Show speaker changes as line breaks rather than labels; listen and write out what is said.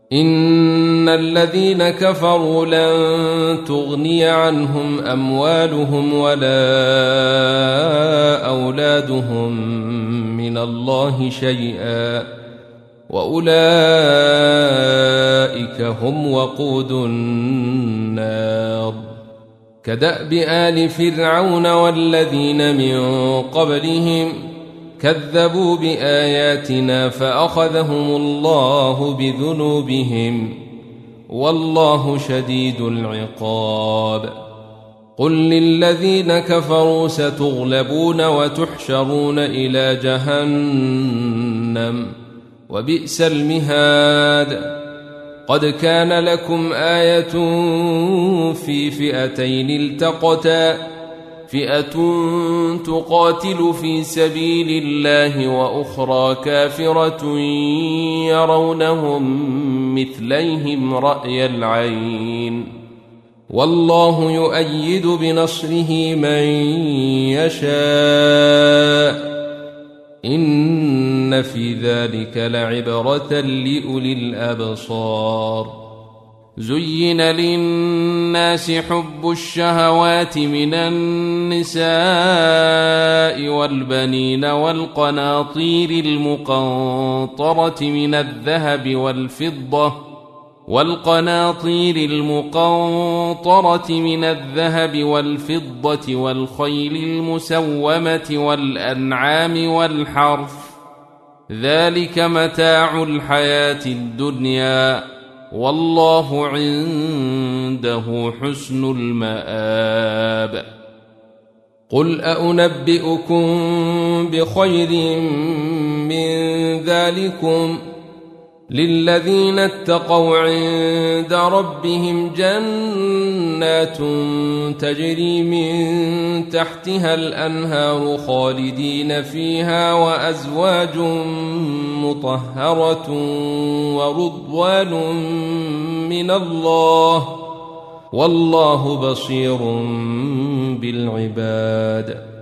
إن الذين كفروا لن تغني عنهم أموالهم ولا أولادهم من الله شيئا وأولئك هم وقود النار كدأب آل فرعون والذين من قبلهم كذبوا بآياتنا فأخذهم الله بذنوبهم والله شديد العقاب قل للذين كفروا ستغلبون وتحشرون إلى جهنم وبئس المهاد قد كان لكم آية في فئتين التقتا فئة تقاتل في سبيل الله وأخرى كافرة يرونهم مثليهم رأي العين والله يؤيد بنصره من يشاء إن في ذلك لعبرة لأولي الأبصار زين للناس حب الشهوات من النساء والبنين والقناطير المقنطرة من الذهب والفضة والخيل المسومة والأنعام والحرث ذلك متاع الحياة الدنيا والله عنده حسن المآب قل أنبئكم بخير من ذلكم للذين اتقوا عند ربهم جنات تجري من تحتها الأنهار خالدين فيها وأزواج مطهرة ورضوان من الله والله بصير بالعباد